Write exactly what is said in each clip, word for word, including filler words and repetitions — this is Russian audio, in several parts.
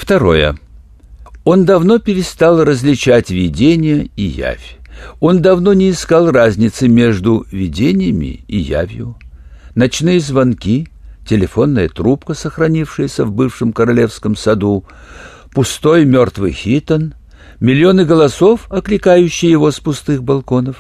Второе. Он давно перестал различать видение и явь. Он давно не искал разницы между видениями и явью. Ночные звонки, телефонная трубка, сохранившаяся в бывшем королевском саду, пустой мертвый Хитон, миллионы голосов, окликающие его с пустых балконов.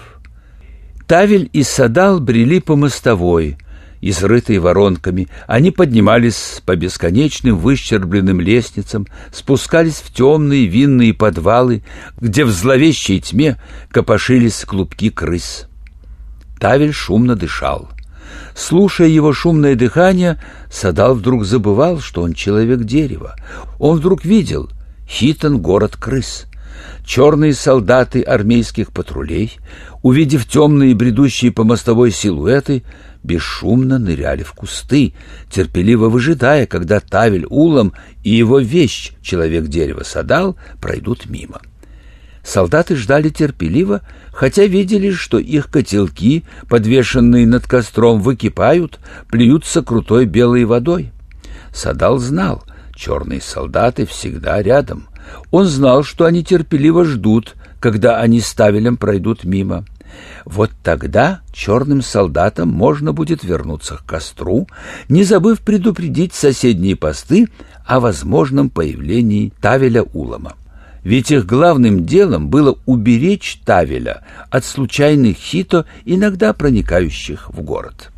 Тавель и Садал брели по мостовой, изрытой воронками. Они поднимались по бесконечным выщербленным лестницам, спускались в темные винные подвалы, где в зловещей тьме копошились клубки крыс. Тавель шумно дышал. Слушая его шумное дыхание, Садал вдруг забывал, что он человек-дерево. Он вдруг видел Хитон — город крыс. Черные солдаты армейских патрулей, увидев темные бредущие по мостовой силуэты, бесшумно ныряли в кусты, терпеливо выжидая, когда Тавель-Улам и его вещь, человек-дерево Садал, пройдут мимо. Солдаты ждали терпеливо, хотя видели, что их котелки, подвешенные над костром, выкипают, плюются крутой белой водой. Садал знал, черные солдаты всегда рядом. Он знал, что они терпеливо ждут, когда они с Тавелем пройдут мимо. Вот тогда черным солдатам можно будет вернуться к костру, не забыв предупредить соседние посты о возможном появлении Тавеля-Улама. Ведь их главным делом было уберечь Тавеля от случайных хито, иногда проникающих в город.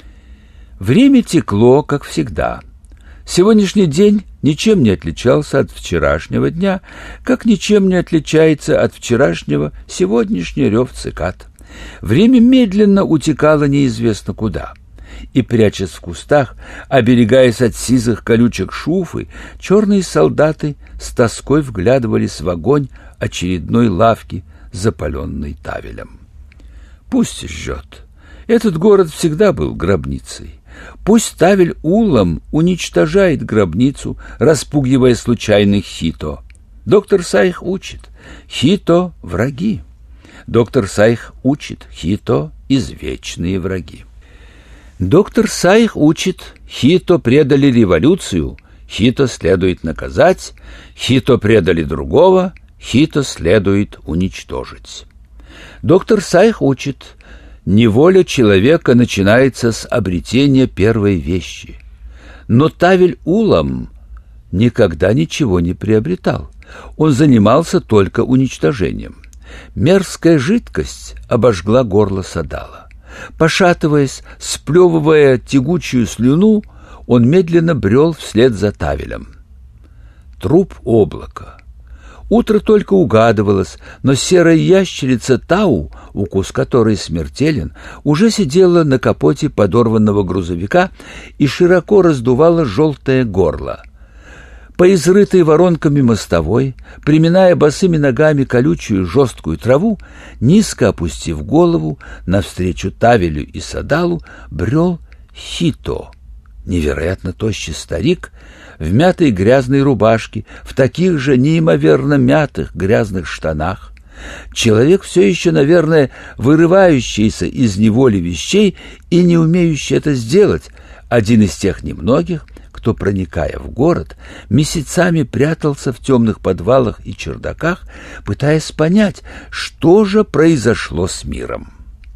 Время текло, как всегда. Сегодняшний день ничем не отличался от вчерашнего дня, как ничем не отличается от вчерашнего сегодняшний рев цикад. Время медленно утекало неизвестно куда. И, прячась в кустах, оберегаясь от сизых колючек шуфы, черные солдаты с тоской вглядывались в огонь очередной лавки, запаленной Тавелем. Пусть жжет. Этот город всегда был гробницей. Пусть Тавель-Улам уничтожает гробницу, распугивая случайных хито. Доктор Сайх учит: хито — враги. Доктор Сайх учит: хито — извечные враги. Доктор Сайх учит: хито предали революцию, хито следует наказать, хито предали другого, хито следует уничтожить. Доктор Сайх учит: неволя человека начинается с обретения первой вещи. Но Тавель-Улам никогда ничего не приобретал. Он занимался только уничтожением. Мерзкая жидкость обожгла горло Садала. Пошатываясь, сплевывая тягучую слюну, он медленно брел вслед за Тавелем. Труп облака. Утро только угадывалось, но серая ящерица Тау, укус которой смертелен, уже сидела на капоте подорванного грузовика и широко раздувала желтое горло. По изрытой воронками мостовой, приминая босыми ногами колючую жесткую траву, низко опустив голову, навстречу Тавелю и Садалу брел Хито, невероятно тощий старик, в мятой грязной рубашке, в таких же неимоверно мятых грязных штанах. Человек, все еще, наверное, вырывающийся из неволи вещей и не умеющий это сделать, один из тех немногих, кто, проникая в город, месяцами прятался в темных подвалах и чердаках, пытаясь понять, что же произошло с миром.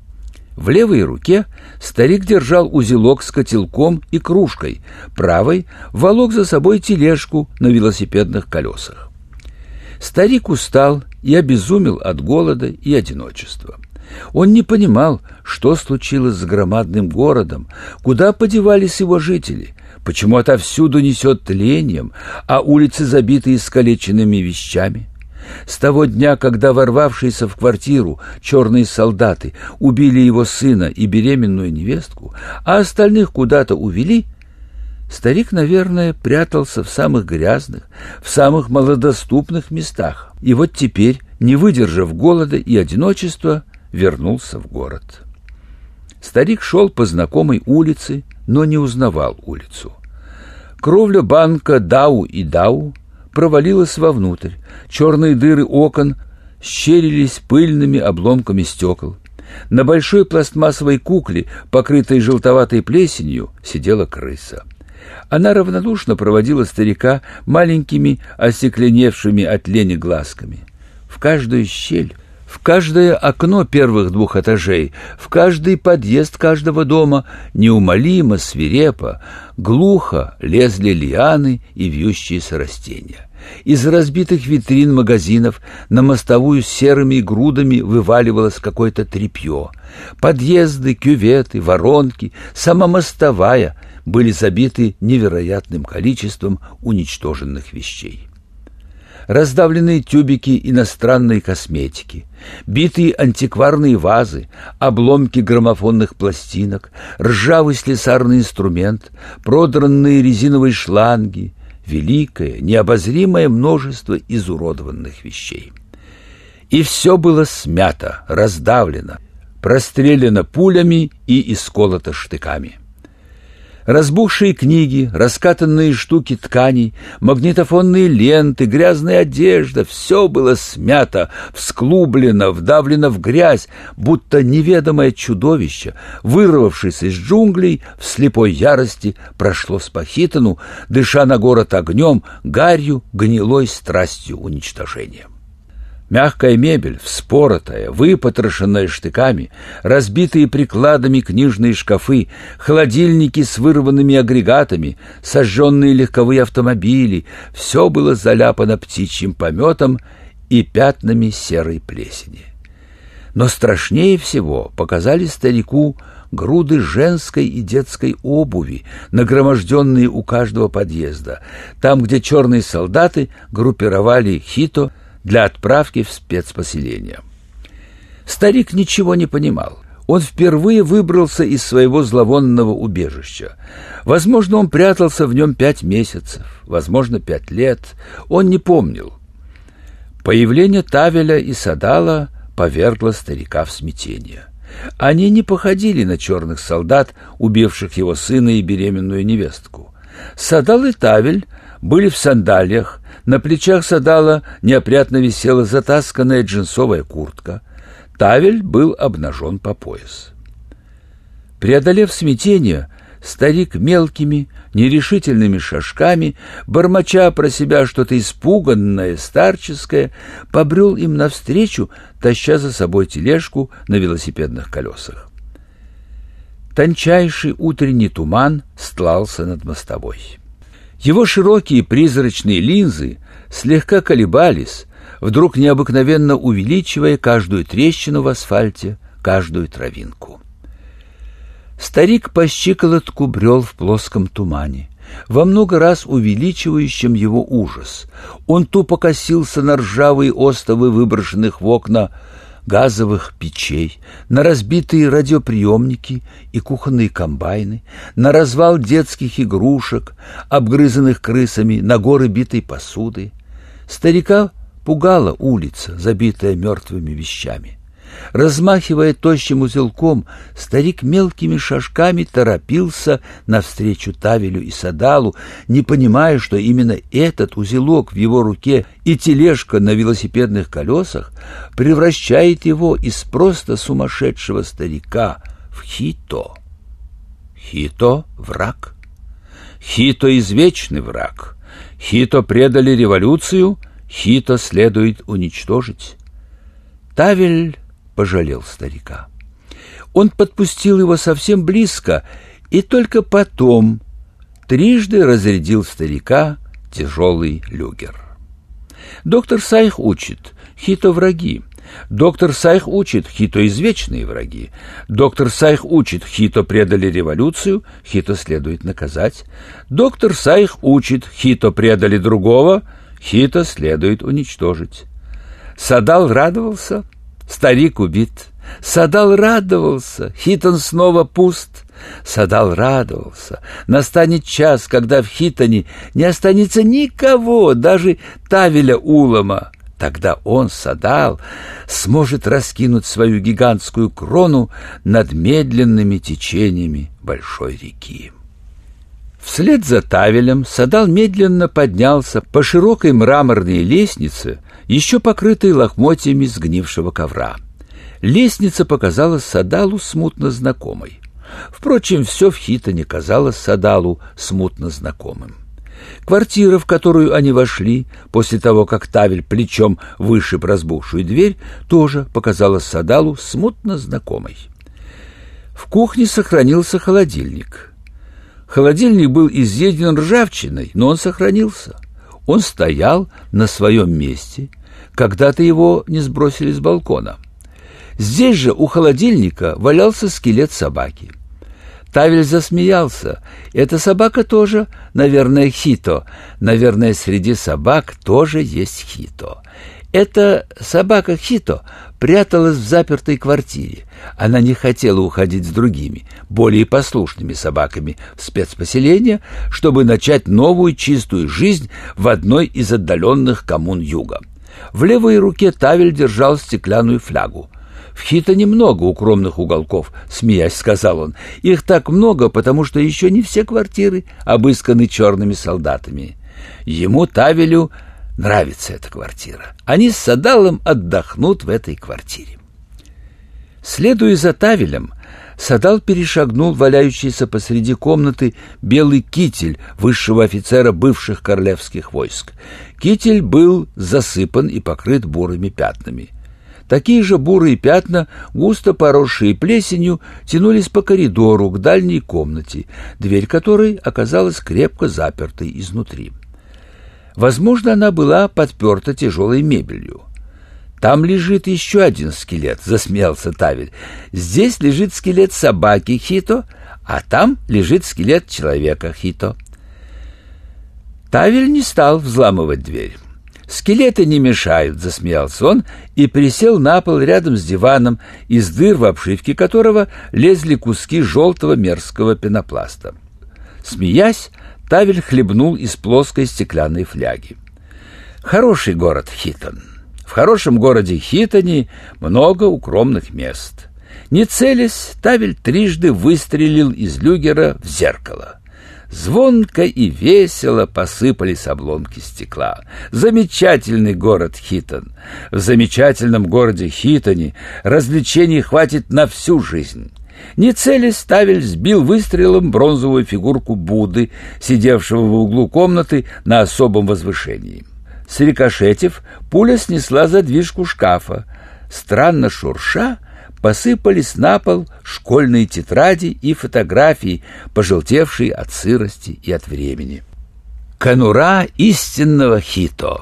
В левой руке старик держал узелок с котелком и кружкой, правой волок за собой тележку на велосипедных колесах. Старик устал и обезумел от голода и одиночества. Он не понимал, что случилось с громадным городом, куда подевались его жители, почему отовсюду несет тлением, а улицы забиты искалеченными вещами. С того дня, когда ворвавшиеся в квартиру черные солдаты убили его сына и беременную невестку, а остальных куда-то увели, старик, наверное, прятался в самых грязных, в самых малодоступных местах. И вот теперь, не выдержав голода и одиночества, вернулся в город. Старик шел по знакомой улице, но не узнавал улицу. Кровля банка Дау и Дау провалилась вовнутрь. Черные дыры окон щерились пыльными обломками стекол. На большой пластмассовой кукле, покрытой желтоватой плесенью, сидела крыса. Она равнодушно проводила старика маленькими остекленевшими от лени глазками. В каждую щель, в каждое окно первых двух этажей, в каждый подъезд каждого дома неумолимо, свирепо, глухо лезли лианы и вьющиеся растения. Из разбитых витрин магазинов на мостовую серыми грудами вываливалось какое-то тряпье. Подъезды, кюветы, воронки, сама мостовая были забиты невероятным количеством уничтоженных вещей. Раздавленные тюбики иностранной косметики, битые антикварные вазы, обломки граммофонных пластинок, ржавый слесарный инструмент, продранные резиновые шланги, великое, необозримое множество изуродованных вещей. И все было смято, раздавлено, простреляно пулями и исколото штыками. Разбухшие книги, раскатанные штуки тканей, магнитофонные ленты, грязная одежда — все было смято, всклублено, вдавлено в грязь, будто неведомое чудовище, вырвавшись из джунглей, в слепой ярости прошло с Пахитану, дыша на город огнем, гарью, гнилой страстью уничтожения. Мягкая мебель, вспоротая, выпотрошенная штыками, разбитые прикладами книжные шкафы, холодильники с вырванными агрегатами, сожженные легковые автомобили — все было заляпано птичьим пометом и пятнами серой плесени. Но страшнее всего показали старику груды женской и детской обуви, нагроможденные у каждого подъезда, там, где черные солдаты группировали хито для отправки в спецпоселение. Старик ничего не понимал. Он впервые выбрался из своего зловонного убежища. Возможно, он прятался в нем пять месяцев, возможно, пять лет. Он не помнил. Появление Тавеля и Садала повергло старика в смятение. Они не походили на черных солдат, убивших его сына и беременную невестку. Садал и Тавель были в сандалиях, на плечах Садала неопрятно висела затасканная джинсовая куртка. Тавель был обнажен по пояс. Преодолев смятение, старик мелкими, нерешительными шажками, бормоча про себя что-то испуганное, старческое, побрел им навстречу, таща за собой тележку на велосипедных колесах. Тончайший утренний туман стлался над мостовой. Его широкие призрачные линзы слегка колебались, вдруг необыкновенно увеличивая каждую трещину в асфальте, каждую травинку. Старик по щиколотку брел в плоском тумане, во много раз увеличивающем его ужас. Он тупо косился на ржавые остовы выброшенных в окна газовых печей, на разбитые радиоприемники и кухонные комбайны, на развал детских игрушек, обгрызанных крысами, на горы битой посуды. Старика пугала улица, забитая мертвыми вещами. Размахивая тощим узелком, старик мелкими шажками торопился навстречу Тавелю и Садалу, не понимая, что именно этот узелок в его руке и тележка на велосипедных колесах превращает его из просто сумасшедшего старика в хито. Хито — враг. Хито — извечный враг. Хито предали революцию, хито следует уничтожить. Тавель пожалел старика. Он подпустил его совсем близко и только потом трижды разрядил старика тяжелый люгер. Доктор Сайх учит: хито — враги. Доктор Сайх учит: хито — извечные враги. Доктор Сайх учит: хито предали революцию, хито следует наказать. Доктор Сайх учит: хито предали другого, хито следует уничтожить. Садал радовался: старик убит. Садал радовался: Хитон снова пуст. Садал радовался: настанет час, когда в Хитоне не останется никого, даже Тавеля Улама. Тогда он, Садал, сможет раскинуть свою гигантскую крону над медленными течениями большой реки. Вслед за Тавелем Садал медленно поднялся по широкой мраморной лестнице, еще покрытой лохмотьями сгнившего ковра. Лестница показалась Садалу смутно знакомой. Впрочем, все в Хитоне казалось Садалу смутно знакомым. Квартира, в которую они вошли, после того, как Тавель плечом вышиб разбухшую дверь, тоже показалась Садалу смутно знакомой. В кухне сохранился холодильник. Холодильник был изъеден ржавчиной, но он сохранился. Он стоял на своем месте, когда-то его не сбросили с балкона. Здесь же у холодильника валялся скелет собаки. Тавель засмеялся. Эта собака тоже, наверное, Хито. Наверное, среди собак тоже есть Хито. Эта собака Хито пряталась в запертой квартире. Она не хотела уходить с другими, более послушными собаками в спецпоселение, чтобы начать новую чистую жизнь в одной из отдаленных коммун юга. В левой руке Тавель держал стеклянную флягу. «В Хитоне много укромных уголков», — смеясь сказал он. «Их так много, потому что еще не все квартиры обысканы черными солдатами». Ему, Тавелю, нравится эта квартира. Они с Садалом отдохнут в этой квартире. Следуя за Тавелем, Садал перешагнул валяющийся посреди комнаты белый китель высшего офицера бывших королевских войск. Китель был засыпан и покрыт бурыми пятнами. Такие же бурые пятна, густо поросшие плесенью, тянулись по коридору к дальней комнате, дверь которой оказалась крепко запертой изнутри. Возможно, она была подперта тяжелой мебелью. «Там лежит еще один скелет», — засмеялся Тавель. «Здесь лежит скелет собаки Хито, а там лежит скелет человека Хито». Тавель не стал взламывать дверь. «Скелеты не мешают», — засмеялся он и присел на пол рядом с диваном, из дыр в обшивке которого лезли куски желтого мерзкого пенопласта. Смеясь, Тавель хлебнул из плоской стеклянной фляги. «Хороший город Хитон. В хорошем городе Хитоне много укромных мест». Не целясь, Тавель трижды выстрелил из люгера в зеркало. Звонко и весело посыпались обломки стекла. Замечательный город Хитон. В замечательном городе Хитоне развлечений хватит на всю жизнь. Не целясь, Тавель сбил выстрелом бронзовую фигурку Будды, сидевшего в углу комнаты на особом возвышении. Срикошетив, пуля снесла задвижку шкафа. Странно шурша, посыпались на пол школьные тетради и фотографии, пожелтевшие от сырости и от времени. Конура истинного Хито.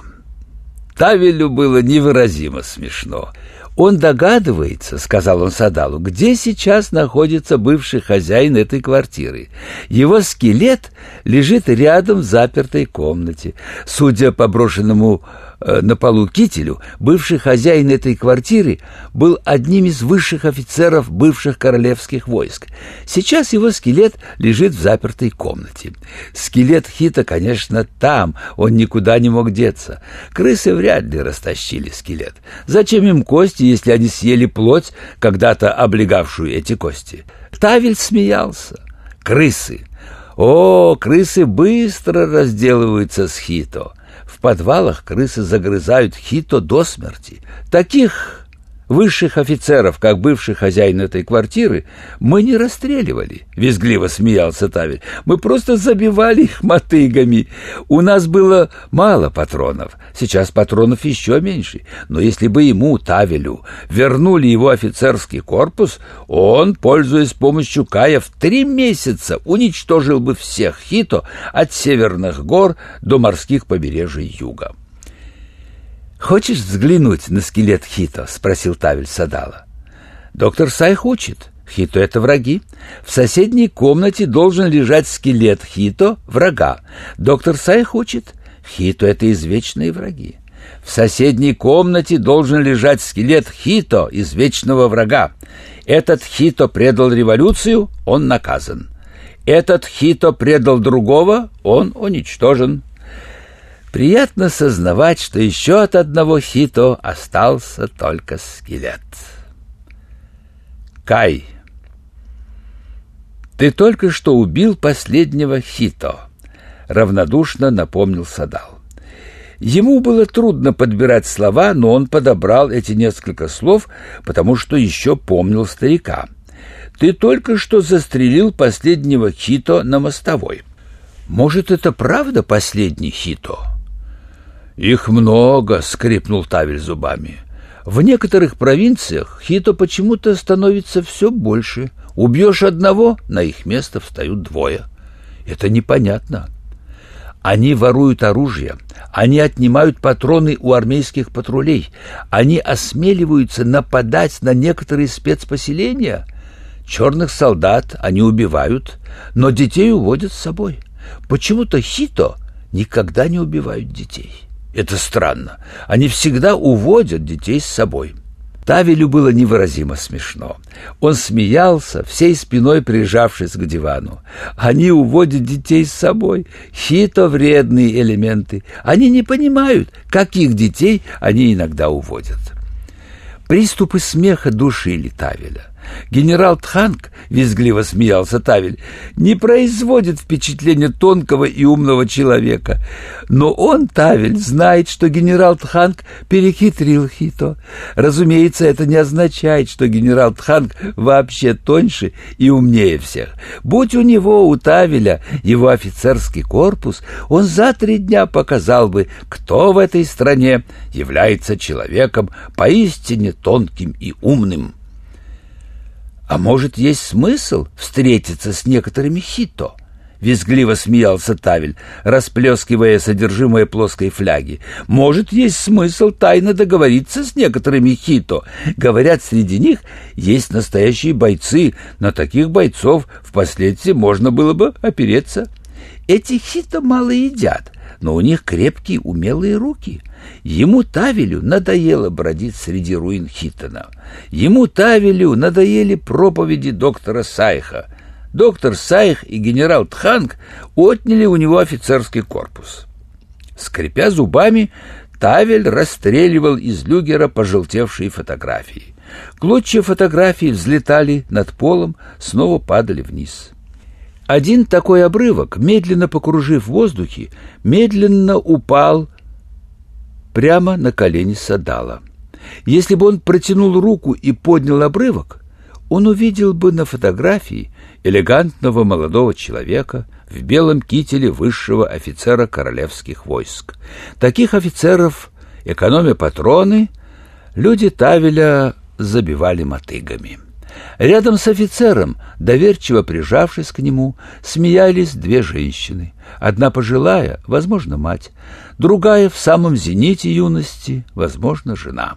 Тавелю было невыразимо смешно. «Он догадывается, — сказал он Садалу, — где сейчас находится бывший хозяин этой квартиры. Его скелет лежит рядом в запертой комнате. Судя по брошенному э, на полу кителю, бывший хозяин этой квартиры был одним из высших офицеров бывших королевских войск. Сейчас его скелет лежит в запертой комнате. Скелет Хито, конечно, там, он никуда не мог деться. Крысы вряд ли растащили скелет. Зачем им кости, если они съели плоть, когда-то облегавшую эти кости?» Тавель смеялся. «Крысы! О, крысы быстро разделываются с Хито. В подвалах крысы загрызают Хито до смерти. Таких высших офицеров, как бывший хозяин этой квартиры, мы не расстреливали», — визгливо смеялся Тавель. «Мы просто забивали их мотыгами. У нас было мало патронов. Сейчас патронов еще меньше. Но если бы ему, Тавелю, вернули его офицерский корпус, он, пользуясь помощью Кая, в три месяца уничтожил бы всех Хито от северных гор до морских побережий юга». «Хочешь взглянуть на скелет Хито?» — спросил Тавель Садала. «Доктор Сайх учит. Хито — это враги. В соседней комнате должен лежать скелет Хито, врага. Доктор Сайх учит. Хито — это извечные враги. В соседней комнате должен лежать скелет Хито, извечного врага. Этот Хито предал революцию, он наказан. Этот Хито предал другого, он уничтожен. Приятно сознавать, что еще от одного Хито остался только скелет». «Кай, ты только что убил последнего Хито», — равнодушно напомнил Садал. Ему было трудно подбирать слова, но он подобрал эти несколько слов, потому что еще помнил старика. ты только что застрелил последнего Хито на мостовой. Может, это правда последний Хито?» «Их много», — скрипнул Тавель зубами. «В некоторых провинциях Хито почему-то становится все больше. Убьешь одного, на их место встают двое. Это непонятно. Они воруют оружие, они отнимают патроны у армейских патрулей, они осмеливаются нападать на некоторые спецпоселения. Черных солдат они убивают, но детей уводят с собой. Почему-то Хито никогда не убивают детей. Это странно. Они всегда уводят детей с собой». Тавелю было невыразимо смешно. Он смеялся, всей спиной прижавшись к дивану. Они уводят детей с собой. Хито — вредные элементы. Они не понимают, каких детей они иногда уводят. Приступы смеха душили Тавеля. Генерал Тханг, визгливо смеялся Тавель, не производит впечатления тонкого и умного человека. Но он, Тавель, знает, что генерал Тханг перехитрил Хито. Разумеется, это не означает, что генерал Тханг вообще тоньше и умнее всех. Будь у него, у Тавеля, его офицерский корпус, он за три дня показал бы, кто в этой стране является человеком поистине тонким и умным. «А может, есть смысл встретиться с некоторыми Хито?» — визгливо смеялся Тавель, расплескивая содержимое плоской фляги. «Может, есть смысл тайно договориться с некоторыми Хито? Говорят, среди них есть настоящие бойцы. На таких бойцов впоследствии можно было бы опереться. Эти Хито мало едят, но у них крепкие, умелые руки». Ему, Тавелю, надоело бродить среди руин Хитона. Ему, Тавелю, надоели проповеди доктора Сайха. Доктор Сайх и генерал Тханг отняли у него офицерский корпус. Скрипя зубами, Тавель расстреливал из люгера пожелтевшие фотографии. Клочья фотографий взлетали над полом, снова падали вниз. Один такой обрывок, медленно покружив в воздухе, медленно упал прямо на колени Садала. Если бы он протянул руку и поднял обрывок, он увидел бы на фотографии элегантного молодого человека в белом кителе высшего офицера королевских войск. Таких офицеров, экономя патроны, люди Тавеля забивали мотыгами. Рядом с офицером, доверчиво прижавшись к нему, смеялись две женщины. Одна пожилая, возможно, мать, другая в самом зените юности, возможно, жена.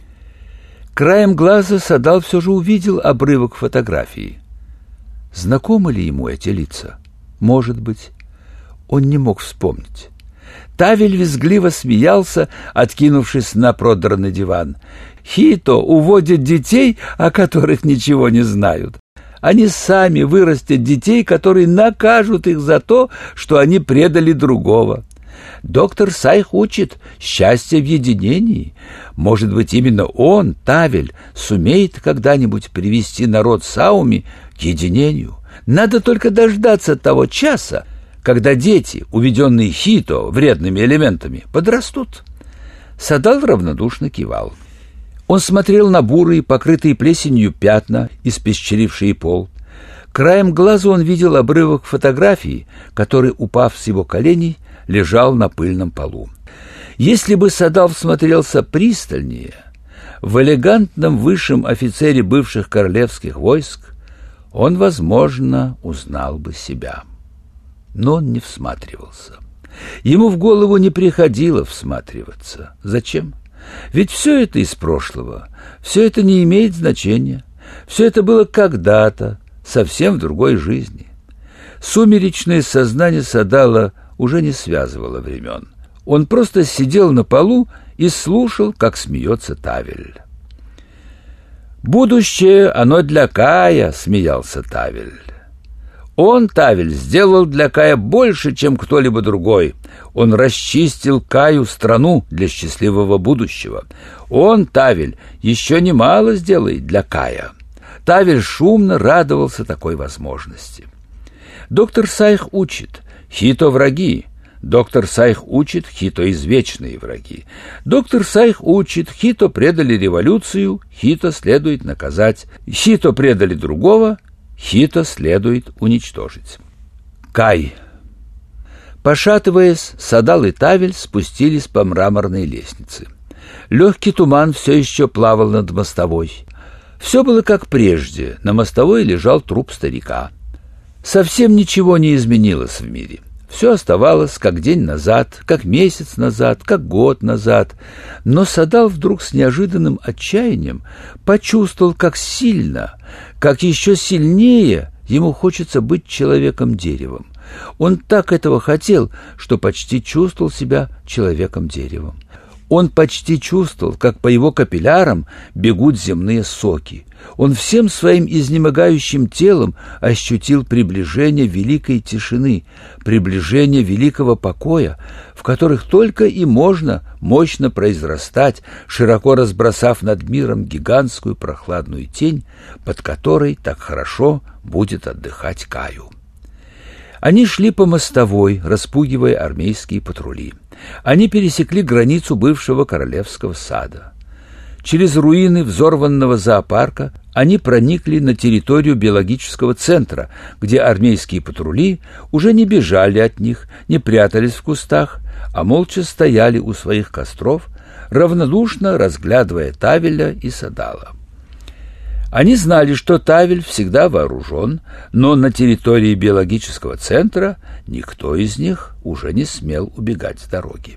Краем глаза Садал все же увидел обрывок фотографии. Знакомы ли ему эти лица? Может быть. Он не мог вспомнить. Тавель визгливо смеялся, откинувшись на продранный диван. Хито уводят детей, о которых ничего не знают. Они сами вырастят детей, которые накажут их за то, что они предали другого. Доктор Сайх учит счастье в единении. Может быть, именно он, Тавель, сумеет когда-нибудь привести народ Сауми к единению. Надо только дождаться того часа, когда дети, уведенные Хито вредными элементами, подрастут. Садал равнодушно кивал. Он смотрел на бурые, покрытые плесенью пятна, испещерившие пол. Краем глаза он видел обрывок фотографии, который, упав с его коленей, лежал на пыльном полу. Если бы Садал всмотрелся пристальнее, в элегантном высшем офицере бывших королевских войск он, возможно, узнал бы себя. Но он не всматривался. Ему в голову не приходило всматриваться. Зачем? Ведь все это из прошлого, все это не имеет значения, все это было когда-то, совсем в другой жизни. Сумеречное сознание Садала уже не связывало времен. Он просто сидел на полу и слушал, как смеется Тавель. «Будущее, оно для Кая», — смеялся Тавель. Он, Тавель, сделал для Кая больше, чем кто-либо другой. Он расчистил Каю страну для счастливого будущего. Он, Тавель, еще немало сделает для Кая. Тавель шумно радовался такой возможности. Доктор Сайх учит: Хито враги. Доктор Сайх учит: Хито извечные враги. Доктор Сайх учит: Хито предали революцию, Хито следует наказать. Хито предали другого, Хито следует уничтожить. Кай. Пошатываясь, Садал и Тавель спустились по мраморной лестнице. Легкий туман все еще плавал над мостовой. Все было как прежде, на мостовой лежал труп старика. Совсем ничего не изменилось в мире. Все оставалось как день назад, как месяц назад, как год назад. Но Садал вдруг с неожиданным отчаянием почувствовал, как сильно, как еще сильнее ему хочется быть человеком-деревом. Он так этого хотел, что почти чувствовал себя человеком-деревом. Он почти чувствовал, как по его капиллярам бегут земные соки. Он всем своим изнемогающим телом ощутил приближение великой тишины, приближение великого покоя, в которых только и можно мощно произрастать, широко разбросав над миром гигантскую прохладную тень, под которой так хорошо будет отдыхать Каю. Они шли по мостовой, распугивая армейские патрули. Они пересекли границу бывшего королевского сада. Через руины взорванного зоопарка они проникли на территорию биологического центра, где армейские патрули уже не бежали от них, не прятались в кустах, а молча стояли у своих костров, равнодушно разглядывая Тавеля и Садала. Они знали, что Тавель всегда вооружен, но на территории биологического центра никто из них уже не смел убегать с дороги.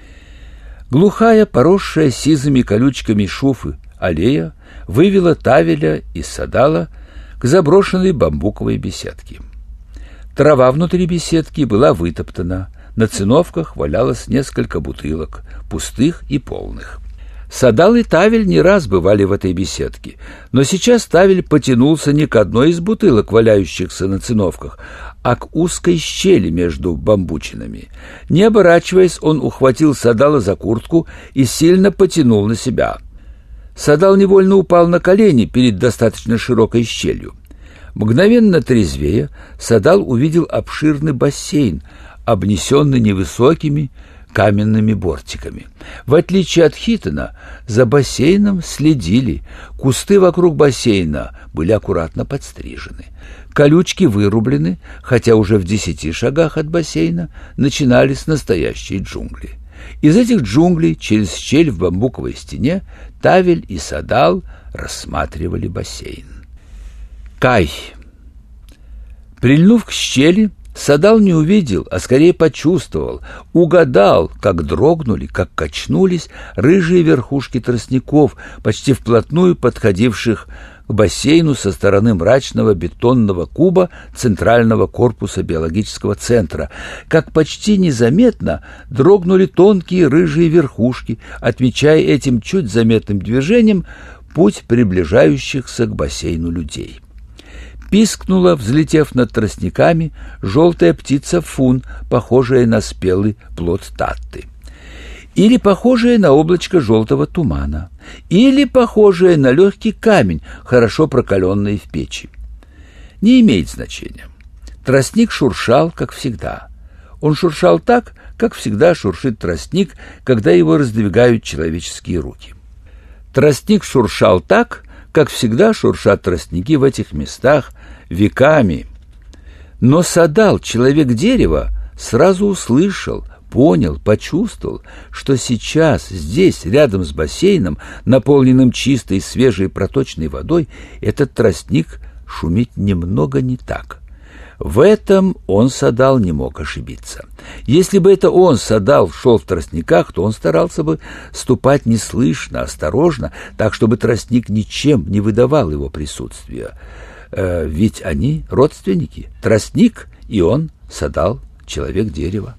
Глухая, поросшая сизыми колючками шуфы аллея вывела Тавеля и Садала к заброшенной бамбуковой беседке. Трава внутри беседки была вытоптана, на циновках валялось несколько бутылок, пустых и полных. Садал и Тавель не раз бывали в этой беседке, но сейчас Тавель потянулся не к одной из бутылок, валяющихся на циновках, а к узкой щели между бамбучинами. Не оборачиваясь, он ухватил Садала за куртку и сильно потянул на себя. Садал невольно упал на колени перед достаточно широкой щелью. Мгновенно трезвея, Садал увидел обширный бассейн, обнесенный невысокими каменными бортиками. В отличие от Хитона, за бассейном следили, кусты вокруг бассейна были аккуратно подстрижены, колючки вырублены, хотя уже в десяти шагах от бассейна начинались настоящие джунгли. Из этих джунглей через щель в бамбуковой стене Тавель и Садал рассматривали бассейн. Кай. Прильнув к щели, Садал не увидел, а скорее почувствовал, угадал, как дрогнули, как качнулись рыжие верхушки тростников, почти вплотную подходивших к бассейну со стороны мрачного бетонного куба центрального корпуса биологического центра, как почти незаметно дрогнули тонкие рыжие верхушки, отмечая этим чуть заметным движением путь приближающихся к бассейну людей. Пискнула, взлетев над тростниками, желтая птица фун, похожая на спелый плод татты. Или похожая на облачко желтого тумана. Или похожая на легкий камень, хорошо прокаленный в печи. Не имеет значения. Тростник шуршал, как всегда. Он шуршал так, как всегда шуршит тростник, когда его раздвигают человеческие руки. Тростник шуршал так, как всегда шуршат тростники в этих местах веками. Но Садал, человек-дерево, сразу услышал, понял, почувствовал, что сейчас здесь, рядом с бассейном, наполненным чистой, свежей, проточной водой, этот тростник шумит немного не так. В этом он, Садал, не мог ошибиться. Если бы это он, Садал, шел в тростниках, то он старался бы ступать неслышно, осторожно, так, чтобы тростник ничем не выдавал его присутствия. Э, ведь они родственники. Тростник и он, Садал, человек-дерево.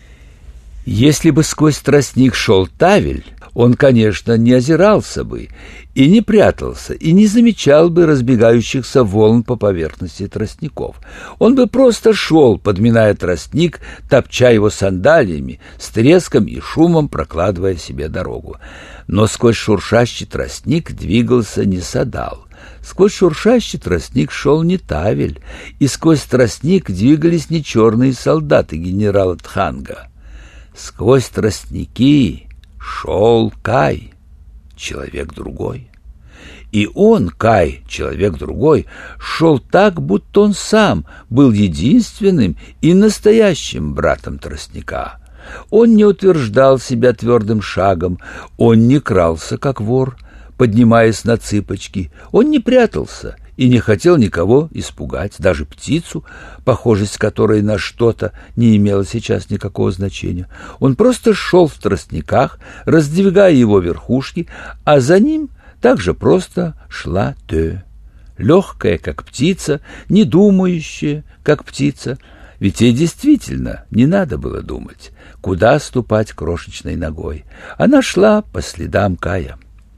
Если бы сквозь тростник шел Тавель, он, конечно, не озирался бы и не прятался, и не замечал бы разбегающихся волн по поверхности тростников. Он бы просто шел, подминая тростник, топча его сандалиями, с треском и шумом прокладывая себе дорогу. Но сквозь шуршащий тростник двигался не Садал. Сквозь шуршащий тростник шел не Тавель, и сквозь тростник двигались не черные солдаты генерала Тханга. Сквозь тростники шел Кай, человек другой. И он, Кай, человек другой, шел так, будто он сам был единственным и настоящим братом тростника. Он не утверждал себя твердым шагом, он не крался, как вор, поднимаясь на цыпочки, он не прятался и не хотел никого испугать, даже птицу, похожесть которой на что-то не имела сейчас никакого значения. Он просто шел в тростниках, раздвигая его верхушки, а за ним также просто шла Тö, легкая, как птица, не думающая, как птица. Ведь ей действительно не надо было думать, куда ступать крошечной ногой. Она шла по следам Кая.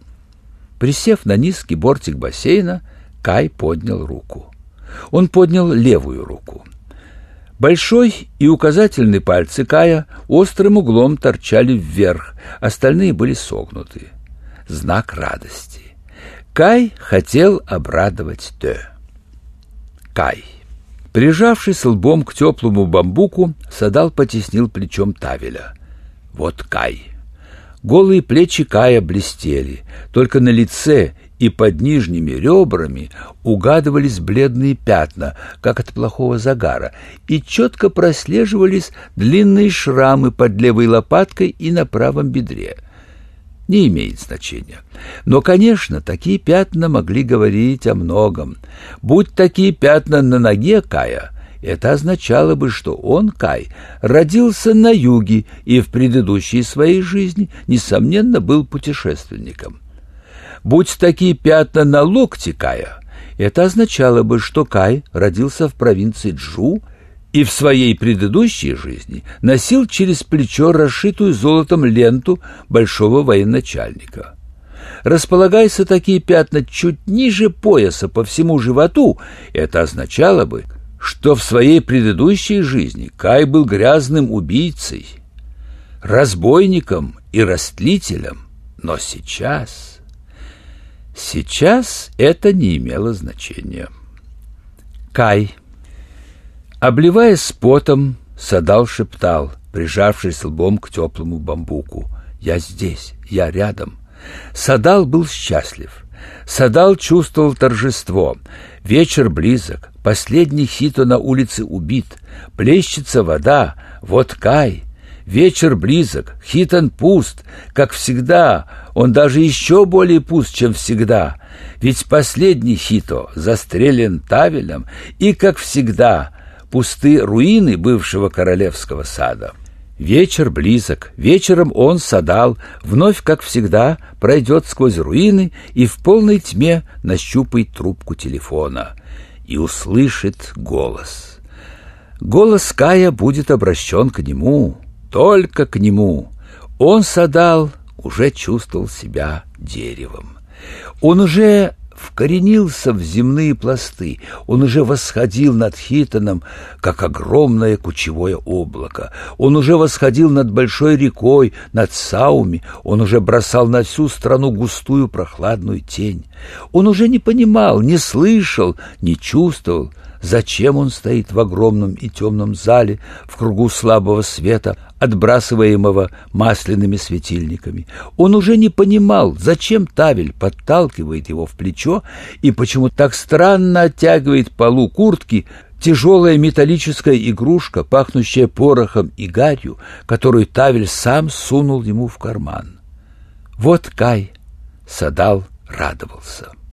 Присев на низкий бортик бассейна, Кай поднял руку. Он поднял левую руку. Большой и указательный пальцы Кая острым углом торчали вверх, остальные были согнуты. Знак радости. Кай хотел обрадовать Тö. Кай. Прижавшись лбом к теплому бамбуку, Садал потеснил плечом Тавеля. Вот Кай. Голые плечи Кая блестели, только на лице и под нижними ребрами угадывались бледные пятна, как от плохого загара, и четко прослеживались длинные шрамы под левой лопаткой и на правом бедре. Не имеет значения. Но, конечно, такие пятна могли говорить о многом. Будь такие пятна на ноге Кая, это означало бы, что он, Кай, родился на юге и в предыдущей своей жизни, несомненно, был путешественником. Будь такие пятна на локте Кая, это означало бы, что Кай родился в провинции Джу и в своей предыдущей жизни носил через плечо расшитую золотом ленту большого военачальника. Располагайся такие пятна чуть ниже пояса по всему животу, это означало бы, что в своей предыдущей жизни Кай был грязным убийцей, разбойником и растлителем, но сейчас... Сейчас это не имело значения. Кай. Обливаясь потом, Садал шептал, прижавшись лбом к теплому бамбуку: «Я здесь, я рядом». Садал был счастлив. Садал чувствовал торжество. Вечер близок, последний Хито на улице убит, плещется вода, вот Кай. Вечер близок, Хитон пуст, как всегда, он даже еще более пуст, чем всегда, ведь последний Хито застрелен Тавелем, и, как всегда, пусты руины бывшего королевского сада. Вечер близок, вечером он, Садал, вновь, как всегда, пройдет сквозь руины и в полной тьме нащупает трубку телефона и услышит голос. Голос Кая будет обращен к нему, только к нему. Он, Садал, уже чувствовал себя деревом. Он уже вкоренился в земные пласты, он уже восходил над Хитоном, как огромное кучевое облако. Он уже восходил над большой рекой, над Сауми, он уже бросал на всю страну густую прохладную тень. Он уже не понимал, не слышал, не чувствовал, зачем он стоит в огромном и темном зале в кругу слабого света, отбрасываемого масляными светильниками. Он уже не понимал, зачем Тавель подталкивает его в плечо и почему так странно оттягивает полу куртки тяжелая металлическая игрушка, пахнущая порохом и гарью, которую Тавель сам сунул ему в карман. Вот Кай. Садал радовался.